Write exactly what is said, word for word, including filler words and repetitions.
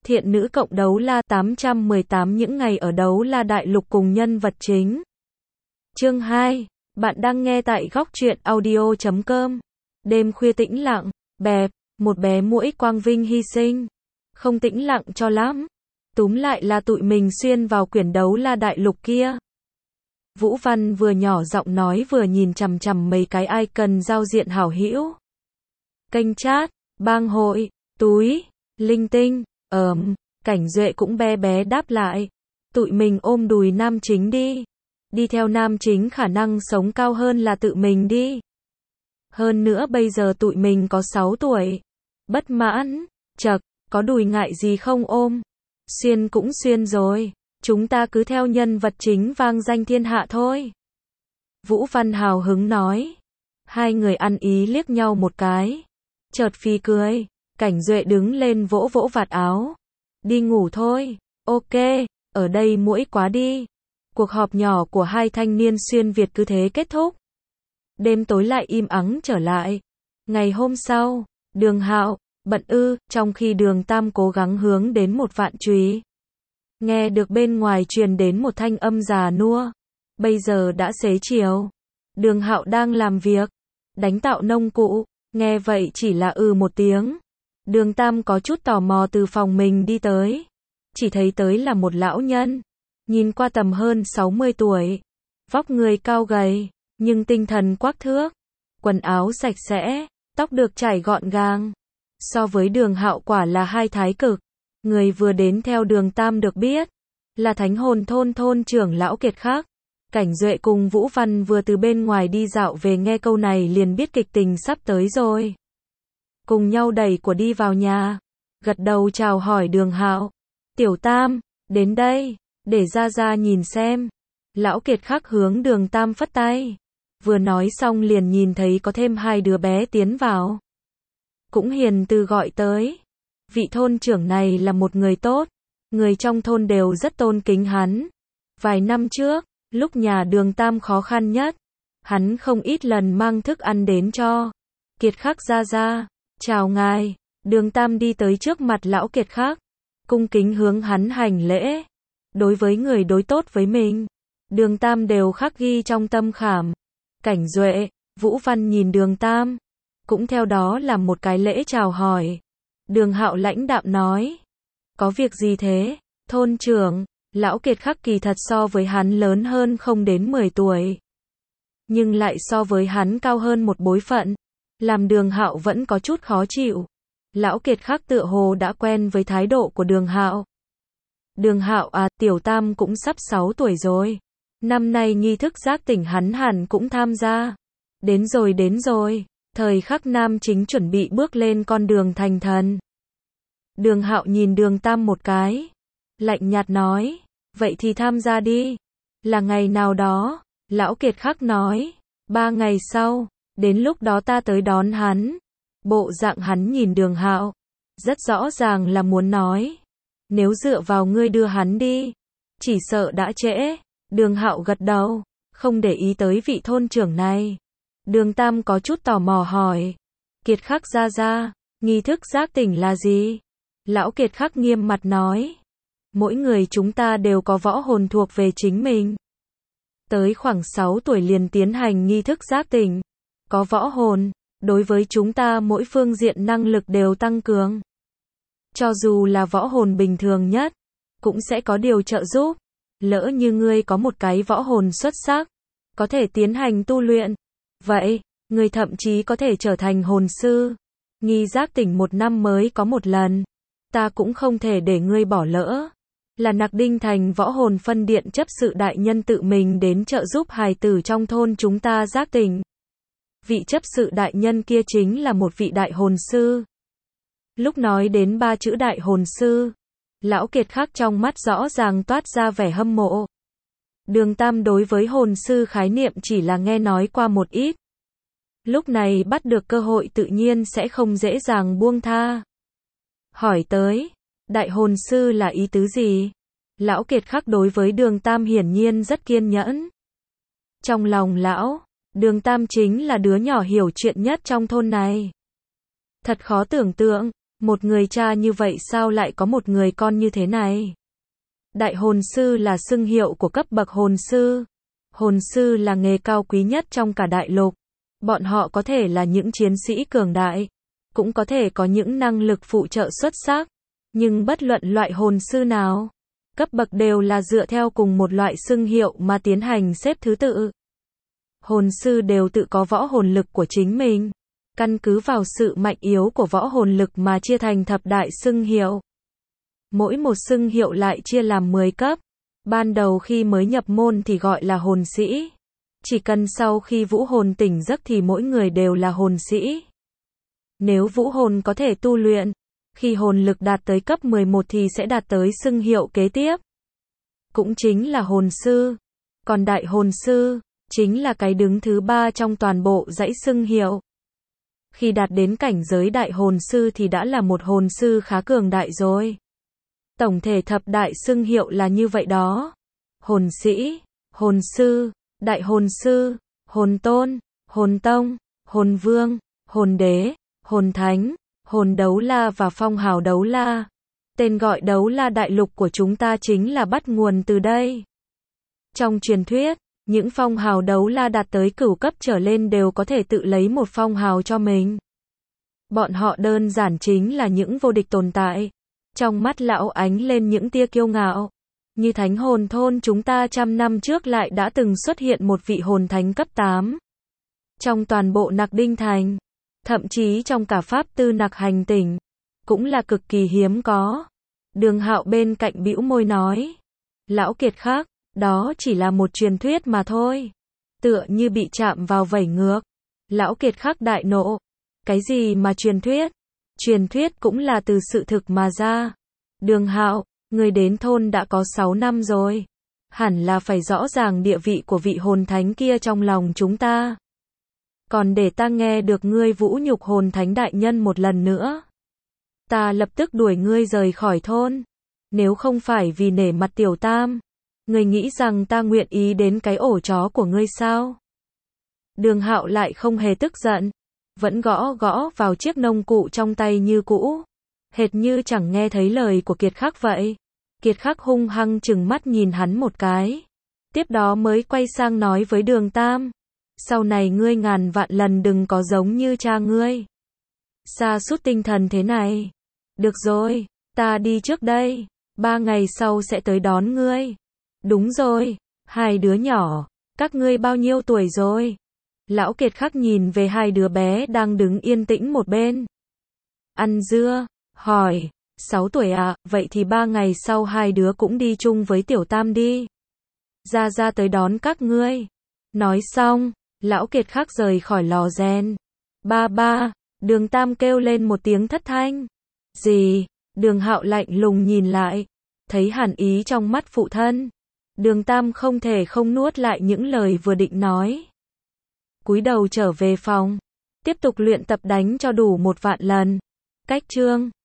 Thiện nữ cộng đấu la tám trăm mười tám những ngày ở đấu la đại lục cùng nhân vật chính. Chương hai. Bạn đang nghe tại góc truyện audio chấm com. Đêm khuya tĩnh lặng, bẹp, một bé muỗi quang vinh hy sinh. Không tĩnh lặng cho lắm. Túm lại là tụi mình xuyên vào quyển đấu la đại lục kia. Vũ Văn vừa nhỏ giọng nói vừa nhìn chằm chằm mấy cái icon giao diện hảo hữu. Kênh chat, bang hội, túi, linh tinh, ờm, Cảnh Duệ cũng bé bé đáp lại. Tụi mình ôm đùi nam chính đi. Đi theo nam chính khả năng sống cao hơn là tự mình đi. Hơn nữa bây giờ tụi mình có sáu tuổi. Bất mãn, chật, có đùi ngại gì không ôm. Xuyên cũng xuyên rồi. Chúng ta cứ theo nhân vật chính vang danh thiên hạ thôi. Vũ Văn hào hứng nói. Hai người ăn ý liếc nhau một cái. Chợt phì cười. Cảnh Duệ đứng lên vỗ vỗ vạt áo. Đi ngủ thôi. Ok, ở đây muỗi quá đi. Cuộc họp nhỏ của hai thanh niên xuyên Việt cứ thế kết thúc. Đêm tối lại im ắng trở lại. Ngày hôm sau, Đường Hạo bận ư, trong khi Đường Tam cố gắng hướng đến một vạn chùy. Nghe được bên ngoài truyền đến một thanh âm già nua. Bây giờ đã xế chiều. Đường Hạo đang làm việc, đánh tạo nông cụ, nghe vậy chỉ là ừ một tiếng. Đường Tam có chút tò mò từ phòng mình đi tới. Chỉ thấy tới là một lão nhân. Nhìn qua tầm hơn sáu mươi tuổi. Vóc người cao gầy, nhưng tinh thần quắc thước. Quần áo sạch sẽ, tóc được chải gọn gàng. So với Đường Hạo quả là hai thái cực. Người vừa đến theo Đường Tam được biết. Là thánh hồn thôn thôn trưởng lão Kiệt Khắc. Cảnh Duệ cùng Vũ Văn vừa từ bên ngoài đi dạo về nghe câu này liền biết kịch tình sắp tới rồi. Cùng nhau đẩy của đi vào nhà. Gật đầu chào hỏi Đường Hạo. Tiểu Tam, đến đây, để ra ra nhìn xem. Lão Kiệt Khắc hướng Đường Tam phất tay. Vừa nói xong liền nhìn thấy có thêm hai đứa bé tiến vào. Cũng hiền từ gọi tới. Vị thôn trưởng này là một người tốt. Người trong thôn đều rất tôn kính hắn. Vài năm trước, lúc nhà Đường Tam khó khăn nhất, hắn không ít lần mang thức ăn đến cho. Kiệt Khắc ra ra. Chào ngài. Đường Tam đi tới trước mặt lão Kiệt Khắc. Cung kính hướng hắn hành lễ. Đối với người đối tốt với mình, Đường Tam đều khắc ghi trong tâm khảm. Cảnh Duệ, Vũ Văn nhìn Đường Tam, cũng theo đó làm một cái lễ chào hỏi. Đường Hạo lãnh đạm nói. Có việc gì thế? Thôn trưởng, lão Kiệt Khắc kỳ thật so với hắn lớn hơn không đến mười tuổi. Nhưng lại so với hắn cao hơn một bối phận. Làm Đường Hạo vẫn có chút khó chịu. Lão Kiệt Khắc tựa hồ đã quen với thái độ của Đường Hạo. Đường Hạo à, Tiểu Tam cũng sắp sáu tuổi rồi. Năm nay nghi thức giác tỉnh hắn hẳn cũng tham gia. Đến rồi đến rồi, thời khắc nam chính chuẩn bị bước lên con đường thành thần. Đường Hạo nhìn Đường Tam một cái. Lạnh nhạt nói, vậy thì tham gia đi. Là ngày nào đó, lão Kiệt Khắc nói, ba ngày sau, đến lúc đó ta tới đón hắn. Bộ dạng hắn nhìn Đường Hạo, rất rõ ràng là muốn nói, nếu dựa vào ngươi đưa hắn đi, chỉ sợ đã trễ. Đường Hạo gật đầu, không để ý tới vị thôn trưởng này. Đường Tam có chút tò mò hỏi, Kiệt Khắc ra ra, nghi thức giác tỉnh là gì? Lão Kiệt Khắc nghiêm mặt nói, mỗi người chúng ta đều có võ hồn thuộc về chính mình. Tới khoảng sáu tuổi liền tiến hành nghi thức giác tỉnh. Có võ hồn, đối với chúng ta mỗi phương diện năng lực đều tăng cường. Cho dù là võ hồn bình thường nhất, cũng sẽ có điều trợ giúp. Lỡ như ngươi có một cái võ hồn xuất sắc, có thể tiến hành tu luyện. Vậy, ngươi thậm chí có thể trở thành hồn sư. Nghi giác tỉnh một năm mới có một lần. Ta cũng không thể để ngươi bỏ lỡ. Là Nặc Đinh Thành võ hồn phân điện chấp sự đại nhân tự mình đến trợ giúp hài tử trong thôn chúng ta giác tỉnh. Vị chấp sự đại nhân kia chính là một vị đại hồn sư. Lúc nói đến ba chữ đại hồn sư, lão Kiệt Khắc trong mắt rõ ràng toát ra vẻ hâm mộ. Đường Tam đối với hồn sư khái niệm chỉ là nghe nói qua một ít. Lúc này bắt được cơ hội tự nhiên sẽ không dễ dàng buông tha. Hỏi tới, đại hồn sư là ý tứ gì? Lão Kiệt Khắc đối với Đường Tam hiển nhiên rất kiên nhẫn. Trong lòng lão, Đường Tam chính là đứa nhỏ hiểu chuyện nhất trong thôn này. Thật khó tưởng tượng, Một người cha như vậy sao lại có một người con như thế này? Đại hồn sư là xưng hiệu của cấp bậc hồn sư. Hồn sư là nghề cao quý nhất trong cả đại lục. Bọn họ có thể là những chiến sĩ cường đại, cũng có thể có những năng lực phụ trợ xuất sắc, nhưng bất luận loại hồn sư nào, cấp bậc đều là dựa theo cùng một loại xưng hiệu mà tiến hành xếp thứ tự. Hồn sư đều tự có võ hồn lực của chính mình, căn cứ vào sự mạnh yếu của võ hồn lực mà chia thành thập đại xưng hiệu. Mỗi một xưng hiệu lại chia làm mười cấp. Ban đầu khi mới nhập môn thì gọi là hồn sĩ. Chỉ cần sau khi vũ hồn tỉnh giấc thì mỗi người đều là hồn sĩ. Nếu vũ hồn có thể tu luyện, khi hồn lực đạt tới cấp mười một thì sẽ đạt tới xưng hiệu kế tiếp, cũng chính là hồn sư. Còn đại hồn sư chính là cái đứng thứ ba trong toàn bộ dãy xưng hiệu. Khi đạt đến cảnh giới đại hồn sư thì đã là một hồn sư khá cường đại rồi. Tổng thể thập đại xưng hiệu là như vậy đó. Hồn sĩ, hồn sư, đại hồn sư, hồn tôn, hồn tông, hồn vương, hồn đế, hồn thánh, hồn đấu la và phong hào đấu la. Tên gọi đấu la đại lục của chúng ta chính là bắt nguồn từ đây. Trong truyền thuyết, những phong hào đấu la đạt tới cửu cấp trở lên đều có thể tự lấy một phong hào cho mình. Bọn họ đơn giản chính là những vô địch tồn tại. Trong mắt lão ánh lên những tia kiêu ngạo. Như thánh hồn thôn chúng ta trăm năm trước lại đã từng xuất hiện một vị hồn thánh cấp tám. Trong toàn bộ Nặc Đinh Thành, thậm chí trong cả pháp tư Nặc Hành tỉnh, cũng là cực kỳ hiếm có. Đường Hạo bên cạnh bĩu môi nói. Lão Kiệt Khắc, đó chỉ là một truyền thuyết mà thôi. Tựa như bị chạm vào vảy ngược. Lão Kiệt Khắc đại nộ. Cái gì mà truyền thuyết? Truyền thuyết cũng là từ sự thực mà ra. Đường Hạo, người đến thôn đã có sáu năm rồi. Hẳn là phải rõ ràng địa vị của vị hồn thánh kia trong lòng chúng ta. Còn để ta nghe được ngươi vũ nhục hồn thánh đại nhân một lần nữa, ta lập tức đuổi ngươi rời khỏi thôn. Nếu không phải vì nể mặt tiểu tam, ngươi nghĩ rằng ta nguyện ý đến cái ổ chó của ngươi sao? Đường Hạo lại không hề tức giận, vẫn gõ gõ vào chiếc nông cụ trong tay như cũ, hệt như chẳng nghe thấy lời của Kiệt Khắc vậy. Kiệt Khắc hung hăng trừng mắt nhìn hắn một cái, tiếp đó mới quay sang nói với Đường Tam, sau này ngươi ngàn vạn lần đừng có giống như cha ngươi, sa sút tinh thần thế này. Được rồi, ta đi trước đây, ba ngày sau sẽ tới đón ngươi. Đúng rồi, hai đứa nhỏ, các ngươi bao nhiêu tuổi rồi? Lão Kiệt Khắc nhìn về hai đứa bé đang đứng yên tĩnh một bên. Ăn dưa, hỏi, sáu tuổi à, vậy thì ba ngày sau hai đứa cũng đi chung với tiểu tam đi. Ra ra tới đón các ngươi. Nói xong, Lão Kiệt Khắc rời khỏi lò rèn. Ba ba, Đường Tam kêu lên một tiếng thất thanh. Gì? Đường Hạo lạnh lùng nhìn lại, thấy hàn ý trong mắt phụ thân. Đường Tam không thể không nuốt lại những lời vừa định nói. Cúi đầu trở về phòng, tiếp tục luyện tập đánh cho đủ một vạn lần. Cách chương